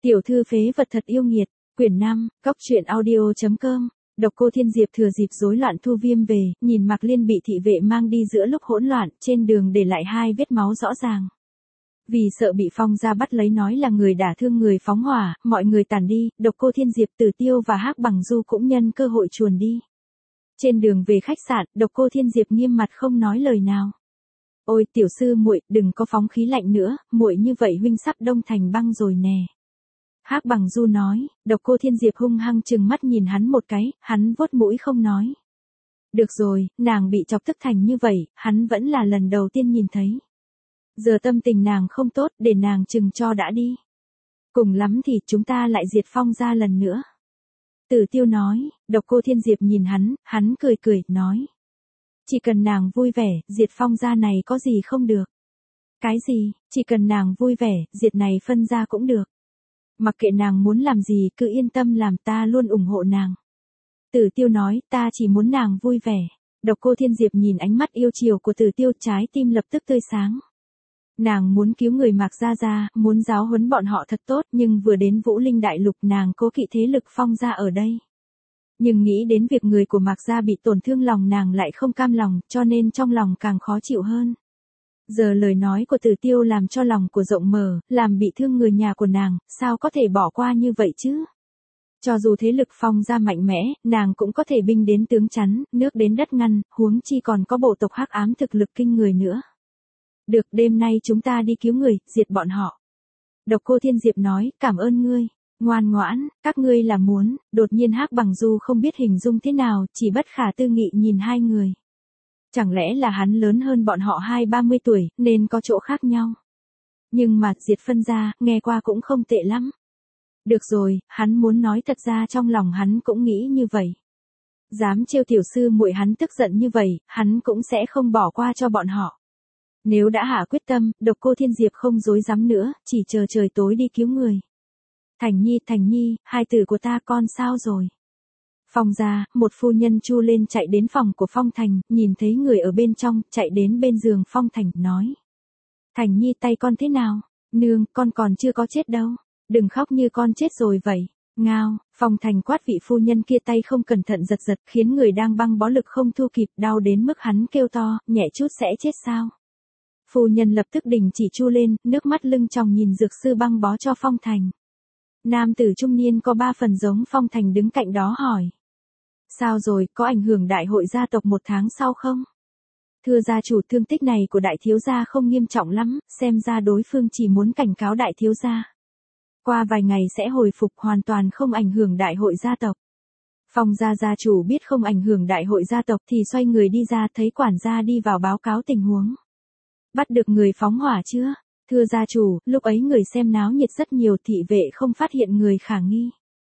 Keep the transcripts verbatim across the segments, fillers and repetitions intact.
Tiểu thư phế vật thật yêu nghiệt, quyển năm, góc truyện audio chấm com. Độc Cô Thiên Diệp thừa dịp rối loạn thu viêm về, nhìn Mạc Liên bị thị vệ mang đi giữa lúc hỗn loạn, trên đường để lại hai vết máu rõ ràng. Vì sợ bị Phong gia bắt lấy nói là người đả thương người phóng hỏa, mọi người tản đi, Độc Cô Thiên Diệp, Tử Tiêu và Hắc Bằng Du cũng nhân cơ hội chuồn đi. Trên đường về khách sạn, Độc Cô Thiên Diệp nghiêm mặt không nói lời nào. Ôi tiểu sư muội, đừng có phóng khí lạnh nữa, muội như vậy huynh sắp đông thành băng rồi nè. Hắc Bằng Du nói. Độc Cô Thiên Diệp hung hăng trừng mắt nhìn hắn một cái, hắn vuốt mũi không nói. Được rồi, nàng bị chọc tức thành như vậy, hắn vẫn là lần đầu tiên nhìn thấy. Giờ tâm tình nàng không tốt, để nàng chừng cho đã đi. Cùng lắm thì chúng ta lại diệt Phong gia lần nữa. Tử Tiêu nói. Độc Cô Thiên Diệp nhìn hắn, hắn cười cười, nói. Chỉ cần nàng vui vẻ, diệt Phong gia này có gì không được. Cái gì, chỉ cần nàng vui vẻ, diệt này phân gia cũng được. Mặc kệ nàng muốn làm gì cứ yên tâm làm, ta luôn ủng hộ nàng. Tử Tiêu nói, ta chỉ muốn nàng vui vẻ. Độc Cô Thiên Diệp nhìn ánh mắt yêu chiều của Tử Tiêu, trái tim lập tức tươi sáng. Nàng muốn cứu người Mạc gia gia, muốn giáo huấn bọn họ thật tốt, nhưng vừa đến Vũ Linh Đại Lục nàng cố kỵ thế lực Phong gia ở đây. Nhưng nghĩ đến việc người của Mạc gia bị tổn thương lòng nàng lại không cam lòng, cho nên trong lòng càng khó chịu hơn. Giờ lời nói của Tử Tiêu làm cho lòng của rộng mở, làm bị thương người nhà của nàng, sao có thể bỏ qua như vậy chứ? Cho dù thế lực Phong gia mạnh mẽ, nàng cũng có thể binh đến tướng chắn, nước đến đất ngăn, huống chi còn có bộ tộc Hắc Ám thực lực kinh người nữa. Được, đêm nay chúng ta đi cứu người, diệt bọn họ. Độc Cô Thiên Diệp nói, cảm ơn ngươi. Ngoan ngoãn, các ngươi là muốn. Đột nhiên Hắc Bằng Du không biết hình dung thế nào, chỉ bất khả tư nghị nhìn hai người. Chẳng lẽ là hắn lớn hơn bọn họ hai ba mươi tuổi, nên có chỗ khác nhau. Nhưng mà, diệt phân gia, nghe qua cũng không tệ lắm. Được rồi, hắn muốn nói thật ra trong lòng hắn cũng nghĩ như vậy. Dám trêu tiểu sư muội hắn tức giận như vậy, hắn cũng sẽ không bỏ qua cho bọn họ. Nếu đã hạ quyết tâm, Độc Cô Thiên Diệp không dối dám nữa, chỉ chờ trời tối đi cứu người. Thành Nhi, Thành Nhi, hai tử của ta con sao rồi? Phong gia, một phu nhân chu lên chạy đến phòng của Phong Thành, nhìn thấy người ở bên trong, chạy đến bên giường Phong Thành, nói. Thành Nhi, tay con thế nào? Nương, con còn chưa có chết đâu. Đừng khóc như con chết rồi vậy. Ngao, Phong Thành quát vị phu nhân kia, tay không cẩn thận giật giật, khiến người đang băng bó lực không thu kịp, đau đến mức hắn kêu to, nhẹ chút sẽ chết sao? Phu nhân lập tức đình chỉ chu lên, nước mắt lưng tròng nhìn dược sư băng bó cho Phong Thành. Nam tử trung niên có ba phần giống Phong Thành đứng cạnh đó hỏi. Sao rồi, có ảnh hưởng đại hội gia tộc một tháng sau không? Thưa gia chủ, thương tích này của đại thiếu gia không nghiêm trọng lắm, xem ra đối phương chỉ muốn cảnh cáo đại thiếu gia. Qua vài ngày sẽ hồi phục, hoàn toàn không ảnh hưởng đại hội gia tộc. Phong gia gia chủ biết không ảnh hưởng đại hội gia tộc thì xoay người đi ra, thấy quản gia đi vào báo cáo tình huống. Bắt được người phóng hỏa chưa? Thưa gia chủ, lúc ấy người xem náo nhiệt rất nhiều, thị vệ không phát hiện người khả nghi.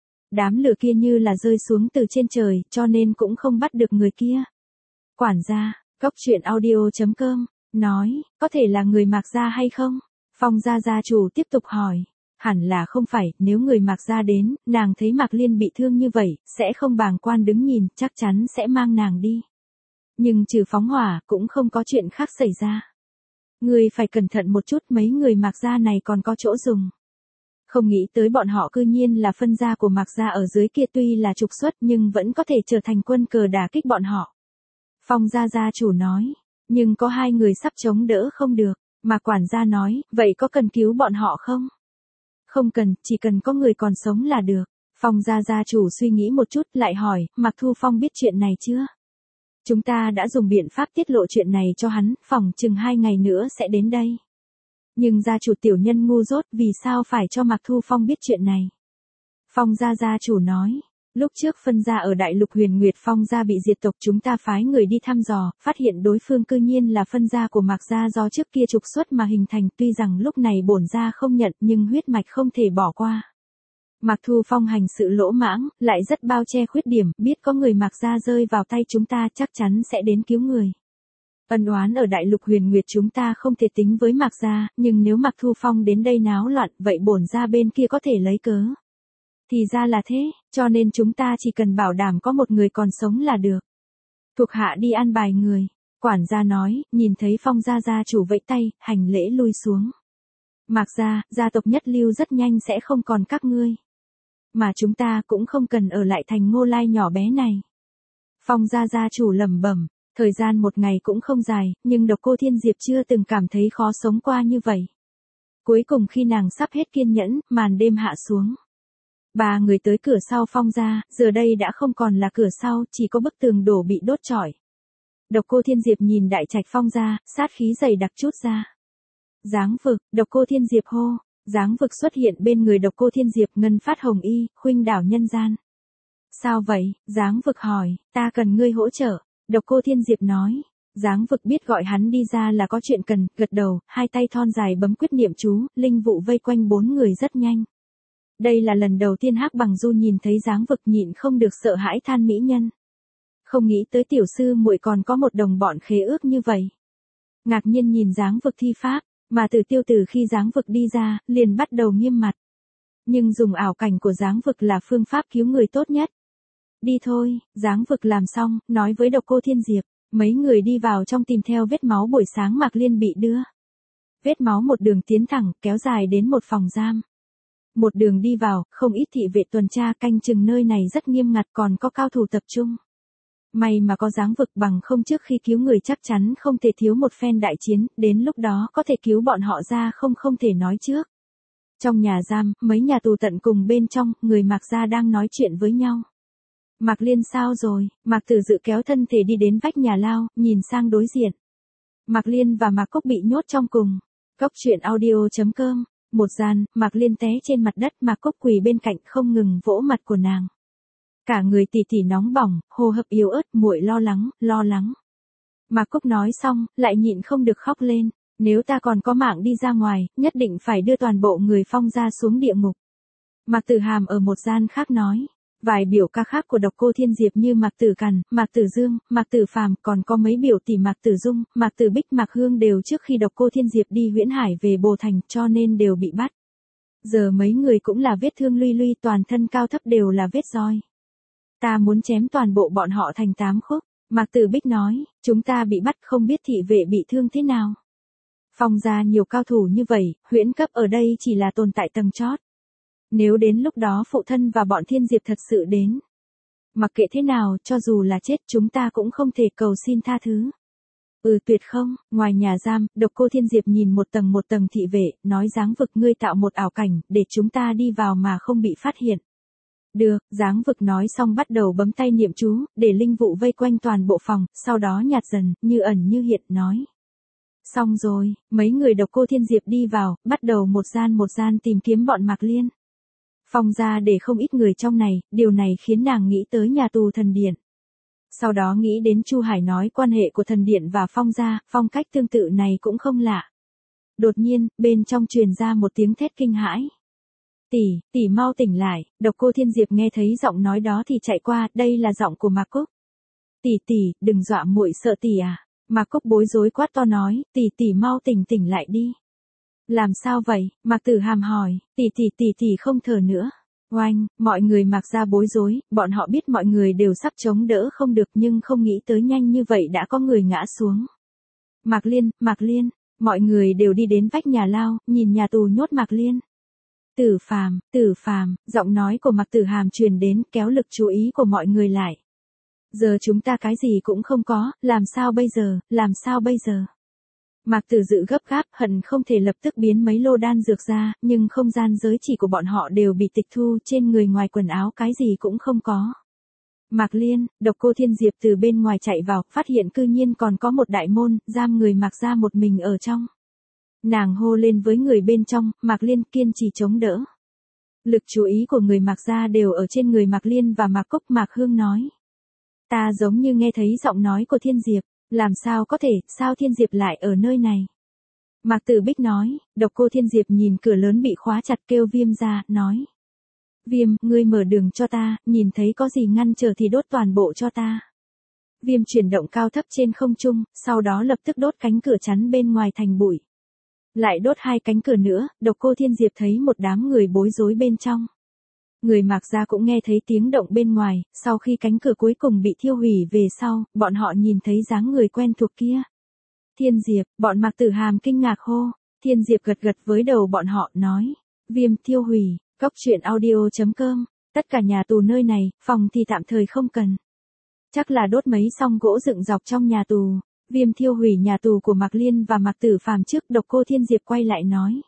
Đám lửa kia như là rơi xuống từ trên trời, cho nên cũng không bắt được người kia. Quản gia, góc truyện audio chấm com, nói, có thể là người Mạc gia hay không? Phong gia gia chủ tiếp tục hỏi. Hẳn là không phải, nếu người Mạc gia đến, nàng thấy Mạc Liên bị thương như vậy, sẽ không bàng quan đứng nhìn, chắc chắn sẽ mang nàng đi. Nhưng trừ phóng hỏa, cũng không có chuyện khác xảy ra. Người phải cẩn thận một chút, mấy người Mạc gia này còn có chỗ dùng. Không nghĩ tới bọn họ cư nhiên là phân gia của Mạc gia ở dưới kia, tuy là trục xuất nhưng vẫn có thể trở thành quân cờ đả kích bọn họ. Phong gia gia chủ nói, nhưng có hai người sắp chống đỡ không được, mà quản gia nói, vậy có cần cứu bọn họ không? Không cần, chỉ cần có người còn sống là được. Phong gia gia chủ suy nghĩ một chút, lại hỏi, Mạc Thu Phong biết chuyện này chưa? Chúng ta đã dùng biện pháp tiết lộ chuyện này cho hắn, phỏng chừng hai ngày nữa sẽ đến đây. Nhưng gia chủ tiểu nhân ngu dốt, vì sao phải cho Mạc Thu Phong biết chuyện này? Phong gia gia chủ nói, lúc trước phân gia ở Đại Lục Huyền Nguyệt Phong gia bị diệt tộc, chúng ta phái người đi thăm dò, phát hiện đối phương cư nhiên là phân gia của Mạc gia do trước kia trục xuất mà hình thành, tuy rằng lúc này bổn gia không nhận nhưng huyết mạch không thể bỏ qua. Mạc Thu Phong hành sự lỗ mãng, lại rất bao che khuyết điểm, biết có người Mạc gia rơi vào tay chúng ta chắc chắn sẽ đến cứu người. Ân oán ở Đại Lục Huyền Nguyệt chúng ta không thể tính với Mạc gia, nhưng nếu Mạc Thu Phong đến đây náo loạn, vậy bổn gia bên kia có thể lấy cớ. Thì ra là thế, cho nên chúng ta chỉ cần bảo đảm có một người còn sống là được. Thuộc hạ đi an bài người. Quản gia nói, nhìn thấy Phong gia gia chủ vẫy tay, hành lễ lui xuống. Mạc gia, gia tộc nhất lưu rất nhanh sẽ không còn các ngươi. Mà chúng ta cũng không cần ở lại thành Ngô Lai nhỏ bé này. Phong gia gia chủ lẩm bẩm, thời gian một ngày cũng không dài, nhưng Độc Cô Thiên Diệp chưa từng cảm thấy khó sống qua như vậy. Cuối cùng khi nàng sắp hết kiên nhẫn, màn đêm hạ xuống. Ba người tới cửa sau Phong gia, giờ đây đã không còn là cửa sau, chỉ có bức tường đổ bị đốt trọi. Độc Cô Thiên Diệp nhìn đại trạch Phong gia, sát khí dày đặc chút ra. Giáng vực, Độc Cô Thiên Diệp hô, Giáng vực xuất hiện bên người Độc Cô Thiên Diệp, ngân phát hồng y, khuynh đảo nhân gian. Sao vậy? Giáng vực hỏi, ta cần ngươi hỗ trợ. Độc Cô Thiên Diệp nói. Giáng vực biết gọi hắn đi ra là có chuyện cần, gật đầu, hai tay thon dài bấm quyết niệm chú, linh vụ vây quanh bốn người rất nhanh. Đây là lần đầu tiên Hắc Bằng Du nhìn thấy Giáng vực, nhịn không được sợ hãi than mỹ nhân. Không nghĩ tới tiểu sư muội còn có một đồng bọn khế ước như vậy. Ngạc nhiên nhìn Giáng vực thi pháp, mà Tử Tiêu từ khi Giáng vực đi ra, liền bắt đầu nghiêm mặt. Nhưng dùng ảo cảnh của Giáng vực là phương pháp cứu người tốt nhất. Đi thôi, Giáng vực làm xong, nói với Độc Cô Thiên Diệp, mấy người đi vào trong tìm theo vết máu buổi sáng Mạc Liên bị đưa. Vết máu một đường tiến thẳng, kéo dài đến một phòng giam. Một đường đi vào, không ít thị vệ tuần tra canh chừng nơi này rất nghiêm ngặt, còn có cao thủ tập trung. May mà có Giáng vực, bằng không trước khi cứu người chắc chắn không thể thiếu một phen đại chiến, đến lúc đó có thể cứu bọn họ ra không không thể nói trước. Trong nhà giam, mấy nhà tù tận cùng bên trong, người Mạc gia đang nói chuyện với nhau. Mạc Liên sao rồi? Mạc Tử Dự kéo thân thể đi đến vách nhà lao, nhìn sang đối diện. Mạc Liên và Mạc Cốc bị nhốt trong cùng. Cốc truyện audio chấm com. Một gian, Mạc Liên té trên mặt đất, Mạc Cốc quỳ bên cạnh không ngừng vỗ mặt của nàng. Cả người tỉ tỉ nóng bỏng, hô hấp yếu ớt, muội lo lắng, lo lắng. Mạc Cốc nói xong, lại nhịn không được khóc lên. Nếu ta còn có mạng đi ra ngoài, nhất định phải đưa toàn bộ người Phong gia xuống địa ngục. Mạc Tử Hàm ở một gian khác nói. Vài biểu ca khác của Độc Cô Thiên Diệp như Mạc Tử Cằn, Mạc Tử Dương, Mạc Tử Phàm, còn có mấy biểu tỷ Mạc Tử Dung, Mạc Tử Bích, Mạc Hương đều trước khi Độc Cô Thiên Diệp đi Huyễn Hải về Bồ Thành, cho nên đều bị bắt. Giờ mấy người cũng là vết thương luy luy, toàn thân cao thấp đều là vết roi. Ta muốn chém toàn bộ bọn họ thành tám khúc. Mạc Tử Bích nói, chúng ta bị bắt không biết thị vệ bị thương thế nào. Phong gia nhiều cao thủ như vậy, huyễn cấp ở đây chỉ là tồn tại tầng chót. Nếu đến lúc đó phụ thân và bọn Thiên Diệp thật sự đến. Mặc kệ thế nào, cho dù là chết chúng ta cũng không thể cầu xin tha thứ. Ừ tuyệt không, ngoài nhà giam, Độc Cô Thiên Diệp nhìn một tầng một tầng thị vệ, nói Giáng vực ngươi tạo một ảo cảnh, để chúng ta đi vào mà không bị phát hiện. Được, Giáng vực nói xong bắt đầu bấm tay niệm chú, để linh vụ vây quanh toàn bộ phòng, sau đó nhạt dần, như ẩn như hiện, nói. Xong rồi, mấy người Độc Cô Thiên Diệp đi vào, bắt đầu một gian một gian tìm kiếm bọn Mạc Liên. Phong gia để không ít người trong này, điều này khiến nàng nghĩ tới nhà tù thần điện. Sau đó nghĩ đến Chu Hải nói quan hệ của thần điện và Phong gia, phong cách tương tự này cũng không lạ. Đột nhiên, bên trong truyền ra một tiếng thét kinh hãi. Tỷ, tỷ mau tỉnh lại. Độc Cô Thiên Diệp nghe thấy giọng nói đó thì chạy qua, đây là giọng của Mạc Cốc. Tỷ tỷ, đừng dọa muội sợ tỷ à. Mạc Cốc bối rối quát to nói, tỷ tỷ mau tỉnh tỉnh lại đi. Làm sao vậy? Mạc Tử Hàm hỏi, tỷ tỷ tỷ tỷ không thở nữa. Oanh, mọi người Mạc gia bối rối, bọn họ biết mọi người đều sắp chống đỡ không được nhưng không nghĩ tới nhanh như vậy đã có người ngã xuống. Mạc Liên, Mạc Liên, mọi người đều đi đến vách nhà lao, nhìn nhà tù nhốt Mạc Liên. Tử Phàm, Tử Phàm, giọng nói của Mạc Tử Hàm truyền đến, kéo lực chú ý của mọi người lại. Giờ chúng ta cái gì cũng không có, làm sao bây giờ, làm sao bây giờ? Mạc Tử Dự gấp gáp, hận không thể lập tức biến mấy lô đan dược ra, nhưng không gian giới chỉ của bọn họ đều bị tịch thu, trên người ngoài quần áo cái gì cũng không có. Mạc Liên, Độc Cô Thiên Diệp từ bên ngoài chạy vào, phát hiện cư nhiên còn có một đại môn, giam người Mạc gia một mình ở trong. Nàng hô lên với người bên trong, Mạc Liên kiên trì chống đỡ. Lực chú ý của người Mạc gia đều ở trên người Mạc Liên và Mạc Cốc. Mạc Hương nói. Ta giống như nghe thấy giọng nói của Thiên Diệp. Làm sao có thể, sao Thiên Diệp lại ở nơi này? Mạc Tử Bích nói, Độc Cô Thiên Diệp nhìn cửa lớn bị khóa chặt kêu Viêm ra, nói. Viêm, ngươi mở đường cho ta, nhìn thấy có gì ngăn trở thì đốt toàn bộ cho ta. Viêm chuyển động cao thấp trên không trung, sau đó lập tức đốt cánh cửa chắn bên ngoài thành bụi. Lại đốt hai cánh cửa nữa, Độc Cô Thiên Diệp thấy một đám người bối rối bên trong. Người Mạc gia cũng nghe thấy tiếng động bên ngoài, sau khi cánh cửa cuối cùng bị thiêu hủy về sau, bọn họ nhìn thấy dáng người quen thuộc kia. Thiên Diệp, bọn Mạc Tử Hàm kinh ngạc hô. Thiên Diệp gật gật với đầu bọn họ, nói. Viêm thiêu hủy, cốc truyện audio.com, tất cả nhà tù nơi này, phòng thì tạm thời không cần. Chắc là đốt mấy song gỗ dựng dọc trong nhà tù. Viêm thiêu hủy nhà tù của Mạc Liên và Mạc Tử Phàm trước, Độc Cô Thiên Diệp quay lại nói.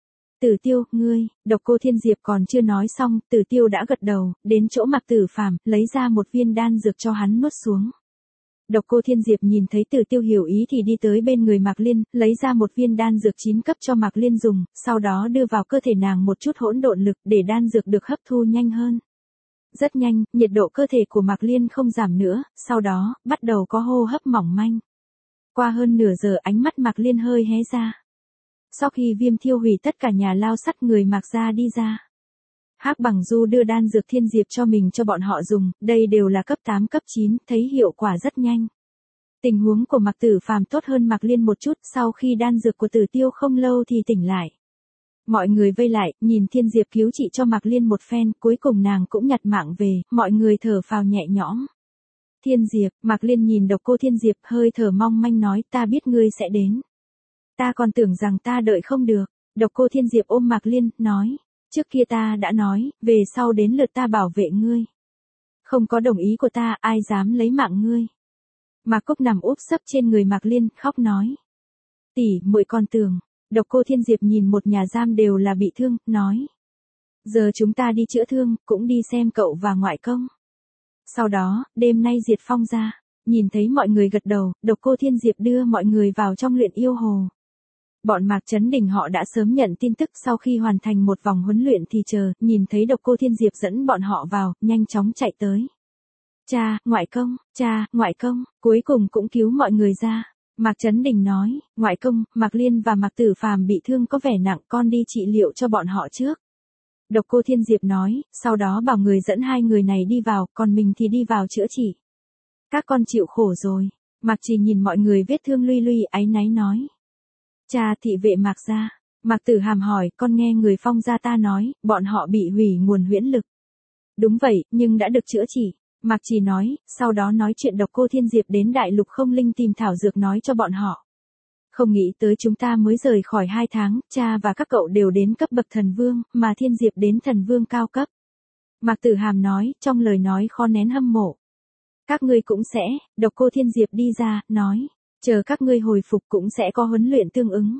Tử Tiêu, ngươi, Độc Cô Thiên Diệp còn chưa nói xong, Tử Tiêu đã gật đầu, đến chỗ Mạc Tử Phàm, lấy ra một viên đan dược cho hắn nuốt xuống. Độc Cô Thiên Diệp nhìn thấy Tử Tiêu hiểu ý thì đi tới bên người Mạc Liên, lấy ra một viên đan dược chín cấp cho Mạc Liên dùng, sau đó đưa vào cơ thể nàng một chút hỗn độn lực để đan dược được hấp thu nhanh hơn. Rất nhanh, nhiệt độ cơ thể của Mạc Liên không giảm nữa, sau đó, bắt đầu có hô hấp mỏng manh. Qua hơn nửa giờ ánh mắt Mạc Liên hơi hé ra. Sau khi Viêm thiêu hủy tất cả nhà lao sắt người Mạc gia đi ra. Hắc Bằng Du đưa đan dược Thiên Diệp cho mình cho bọn họ dùng, đây đều là cấp tám cấp chín, thấy hiệu quả rất nhanh. Tình huống của Mạc Tử Phàm tốt hơn Mạc Liên một chút, sau khi đan dược của Tử Tiêu không lâu thì tỉnh lại. Mọi người vây lại, nhìn Thiên Diệp cứu trị cho Mạc Liên một phen, cuối cùng nàng cũng nhặt mạng về, mọi người thở phào nhẹ nhõm. Thiên Diệp, Mạc Liên nhìn Độc Cô Thiên Diệp hơi thở mong manh nói, ta biết ngươi sẽ đến. Ta còn tưởng rằng ta đợi không được. Độc Cô Thiên Diệp ôm Mạc Liên, nói, trước kia ta đã nói, về sau đến lượt ta bảo vệ ngươi. Không có đồng ý của ta, ai dám lấy mạng ngươi. Mạc Cúc nằm úp sấp trên người Mạc Liên, khóc nói. Tỷ, muội con tưởng. Độc Cô Thiên Diệp nhìn một nhà giam đều là bị thương, nói. Giờ chúng ta đi chữa thương, cũng đi xem cậu và ngoại công. Sau đó, đêm nay diệt phong ra. Nhìn thấy mọi người gật đầu, Độc Cô Thiên Diệp đưa mọi người vào trong luyện yêu hồ. Bọn Mạc Chấn Đình họ đã sớm nhận tin tức, sau khi hoàn thành một vòng huấn luyện thì chờ, nhìn thấy Độc Cô Thiên Diệp dẫn bọn họ vào, nhanh chóng chạy tới. Cha, ngoại công, cha, ngoại công, cuối cùng cũng cứu mọi người ra. Mạc Chấn Đình nói, ngoại công, Mạc Liên và Mạc Tử Phàm bị thương có vẻ nặng, con đi trị liệu cho bọn họ trước. Độc Cô Thiên Diệp nói, sau đó bảo người dẫn hai người này đi vào, còn mình thì đi vào chữa trị. Các con chịu khổ rồi. Mạc Trì nhìn mọi người vết thương luy luy, áy náy nói. Cha, thị vệ Mạc gia. Mạc Tử Hàm hỏi, con nghe người Phong gia ta nói, bọn họ bị hủy nguồn huyễn lực. Đúng vậy, nhưng đã được chữa trị. Mạc Trì nói, sau đó nói chuyện Độc Cô Thiên Diệp đến Đại Lục Không Linh tìm thảo dược nói cho bọn họ. Không nghĩ tới chúng ta mới rời khỏi hai tháng, cha và các cậu đều đến cấp bậc thần vương, mà Thiên Diệp đến thần vương cao cấp. Mạc Tử Hàm nói, trong lời nói khó nén hâm mộ. Các ngươi cũng sẽ, Độc Cô Thiên Diệp đi ra, nói, chờ các ngươi hồi phục cũng sẽ có huấn luyện tương ứng.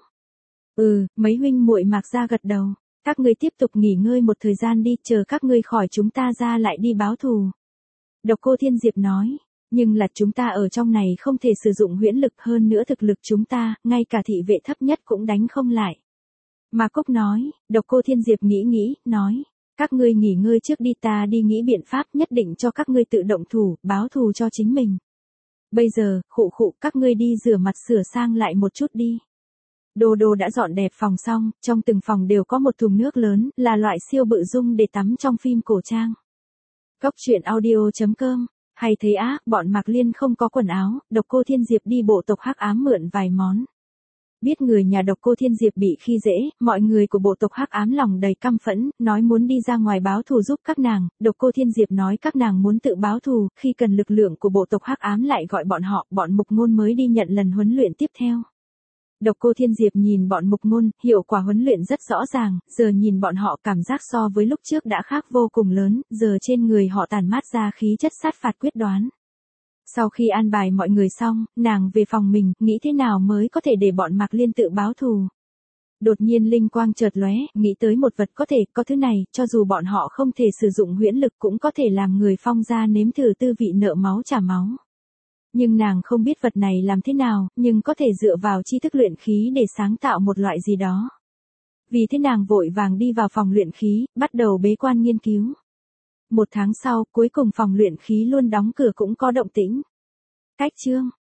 Ừ, mấy huynh muội Mạc gia gật đầu, các ngươi tiếp tục nghỉ ngơi một thời gian đi, chờ các ngươi khỏi chúng ta ra lại đi báo thù. Độc Cô Thiên Diệp nói, nhưng là chúng ta ở trong này không thể sử dụng huyễn lực, hơn nữa thực lực chúng ta, ngay cả thị vệ thấp nhất cũng đánh không lại. Mạc Cúc nói, Độc Cô Thiên Diệp nghĩ nghĩ, nói, các ngươi nghỉ ngơi trước đi, ta đi nghĩ biện pháp nhất định cho các ngươi tự động thủ, báo thù cho chính mình. Bây giờ, khụ khụ, các ngươi đi rửa mặt sửa sang lại một chút đi. Đô Đô đã dọn đẹp phòng xong, trong từng phòng đều có một thùng nước lớn, là loại siêu bự dung để tắm trong phim cổ trang. Cốc truyện audio.com, hay thấy á, bọn Mạc Liên không có quần áo, Độc Cô Thiên Diệp đi bộ tộc Hắc Ám mượn vài món. Biết người nhà Độc Cô Thiên Diệp bị khi dễ, mọi người của bộ tộc Hắc Ám lòng đầy căm phẫn, nói muốn đi ra ngoài báo thù giúp các nàng. Độc Cô Thiên Diệp nói các nàng muốn tự báo thù, khi cần lực lượng của bộ tộc Hắc Ám lại gọi bọn họ, bọn Mục Ngôn mới đi nhận lần huấn luyện tiếp theo. Độc Cô Thiên Diệp nhìn bọn Mục Ngôn, hiệu quả huấn luyện rất rõ ràng, giờ nhìn bọn họ cảm giác so với lúc trước đã khác vô cùng lớn, giờ trên người họ tản mát ra khí chất sát phạt quyết đoán. Sau khi an bài mọi người xong, nàng về phòng mình, nghĩ thế nào mới có thể để bọn Mạc Liên tự báo thù. Đột nhiên linh quang chợt lóe, nghĩ tới một vật có thể, có thứ này, cho dù bọn họ không thể sử dụng huyễn lực cũng có thể làm người Phong gia nếm thử tư vị nợ máu trả máu. Nhưng nàng không biết vật này làm thế nào, nhưng có thể dựa vào tri thức luyện khí để sáng tạo một loại gì đó. Vì thế nàng vội vàng đi vào phòng luyện khí, bắt đầu bế quan nghiên cứu. Một tháng sau, cuối cùng phòng luyện khí luôn đóng cửa cũng có động tĩnh. Cách chương